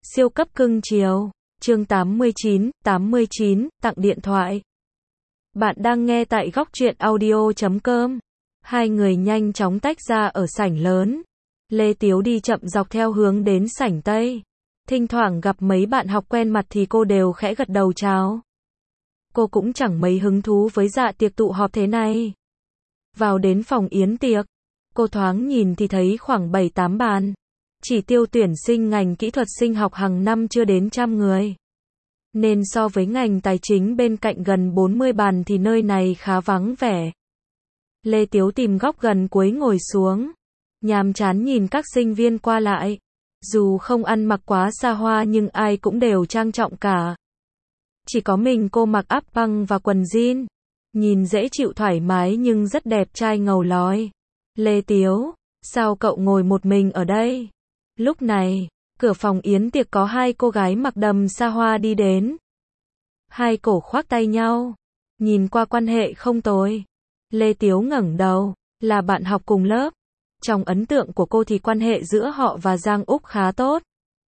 Siêu cấp cưng chiều. Chương 89, tặng điện thoại. Bạn đang nghe tại góc truyện audio.com. Hai người nhanh chóng tách ra ở sảnh lớn. Lê Tiếu đi chậm dọc theo hướng đến sảnh Tây. Thỉnh thoảng gặp mấy bạn học quen mặt thì cô đều khẽ gật đầu chào. Cô cũng chẳng mấy hứng thú với dạ tiệc tụ họp thế này. Vào đến phòng yến tiệc, cô thoáng nhìn thì thấy khoảng 7-8 bàn. Chỉ tiêu tuyển sinh ngành kỹ thuật sinh học hàng năm chưa đến 100 người. Nên so với ngành tài chính bên cạnh gần 40 bàn thì nơi này khá vắng vẻ. Lê Tiếu tìm góc gần cuối ngồi xuống. Nhàm chán nhìn các sinh viên qua lại. Dù không ăn mặc quá xa hoa nhưng ai cũng đều trang trọng cả. Chỉ có mình cô mặc áo băng và quần jean. Nhìn dễ chịu thoải mái nhưng rất đẹp trai ngầu lói. Lê Tiếu, sao cậu ngồi một mình ở đây? Lúc này, cửa phòng yến tiệc có hai cô gái mặc đầm xa hoa đi đến. Hai cổ khoác tay nhau. Nhìn qua quan hệ không tồi. Lê Tiếu ngẩng đầu, là bạn học cùng lớp. Trong ấn tượng của cô thì quan hệ giữa họ và Giang Úc khá tốt.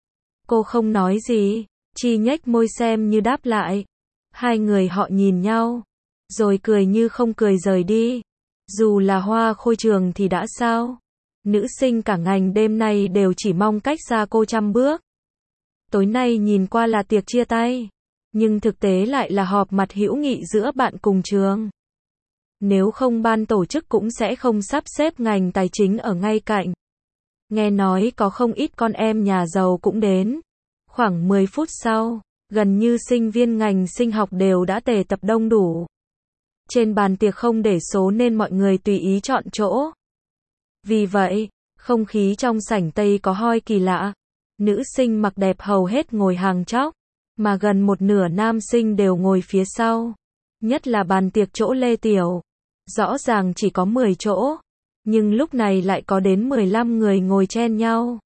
Cô không nói gì, chỉ nhếch môi xem như đáp lại. Hai người họ nhìn nhau, rồi cười như không cười rời đi. Dù là hoa khôi trường thì đã sao? Nữ sinh cả ngành đêm nay đều chỉ mong cách xa cô 100 bước. Tối nay nhìn qua là tiệc chia tay, nhưng thực tế lại là họp mặt hữu nghị giữa bạn cùng trường. Nếu không ban tổ chức cũng sẽ không sắp xếp ngành tài chính ở ngay cạnh. Nghe nói có không ít con em nhà giàu cũng đến. Khoảng 10 phút sau, gần như sinh viên ngành sinh học đều đã tề tập đông đủ. Trên bàn tiệc không để số nên mọi người tùy ý chọn chỗ. Vì vậy, không khí trong sảnh Tây có hơi kỳ lạ. Nữ sinh mặc đẹp hầu hết ngồi hàng chóp, mà gần một nửa nam sinh đều ngồi phía sau. Nhất là bàn tiệc chỗ Lê Tiểu. Rõ ràng chỉ có 10 chỗ, nhưng lúc này lại có đến 15 người ngồi chen nhau.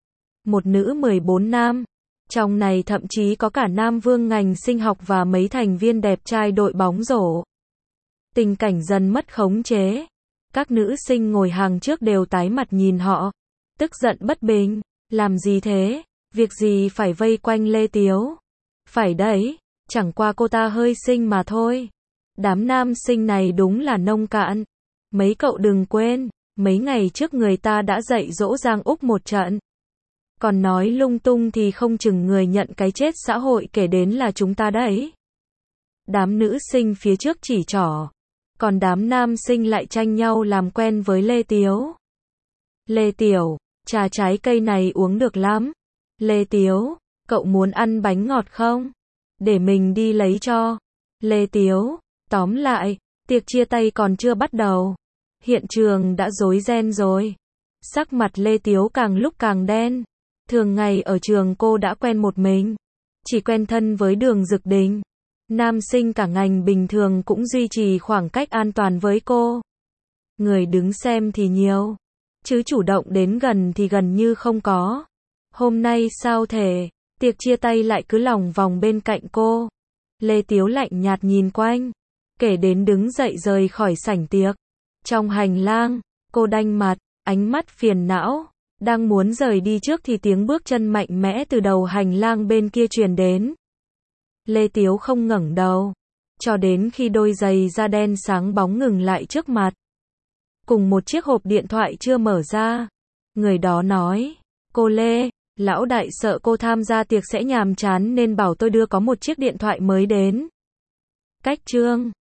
Một nữ 14 nam. Trong này thậm chí có cả nam vương ngành sinh học và mấy thành viên đẹp trai đội bóng rổ. Tình cảnh dần mất khống chế. Các nữ sinh ngồi hàng trước đều tái mặt nhìn họ, tức giận bất bình. Làm gì thế? Việc gì phải vây quanh Lê Tiếu? Phải đấy, chẳng qua cô ta hơi xinh mà thôi. Đám nam sinh này đúng là nông cạn. Mấy cậu đừng quên, mấy ngày trước người ta đã dạy dỗ Giang Úc một trận. Còn nói lung tung thì không chừng người nhận cái chết xã hội kể đến là chúng ta đấy. Đám nữ sinh phía trước chỉ trỏ. Còn đám nam sinh lại tranh nhau làm quen với Lê Tiếu. Lê Tiểu, trà trái cây này uống được lắm. Lê Tiếu, cậu muốn ăn bánh ngọt không? Để mình đi lấy cho. Lê Tiếu, tóm lại, tiệc chia tay còn chưa bắt đầu. Hiện trường đã rối ren rồi. Sắc mặt Lê Tiếu càng lúc càng đen. Thường ngày ở trường cô đã quen một mình. Chỉ quen thân với Đường Dực Đình. Nam sinh cả ngành bình thường cũng duy trì khoảng cách an toàn với cô. Người đứng xem thì nhiều, chứ chủ động đến gần thì gần như không có. Hôm nay sao thể, tiệc chia tay lại cứ lòng vòng bên cạnh cô. Lê Tiếu lạnh nhạt nhìn quanh, kể đến đứng dậy rời khỏi sảnh tiệc. Trong hành lang, cô đanh mặt, ánh mắt phiền não. Đang muốn rời đi trước thì tiếng bước chân mạnh mẽ từ đầu hành lang bên kia truyền đến. Lê Tiếu không ngẩng đầu, cho đến khi đôi giày da đen sáng bóng ngừng lại trước mặt. Cùng một chiếc hộp điện thoại chưa mở ra. Người đó nói, cô Lê, lão đại sợ cô tham gia tiệc sẽ nhàm chán nên bảo tôi đưa có một chiếc điện thoại mới đến. Cách chương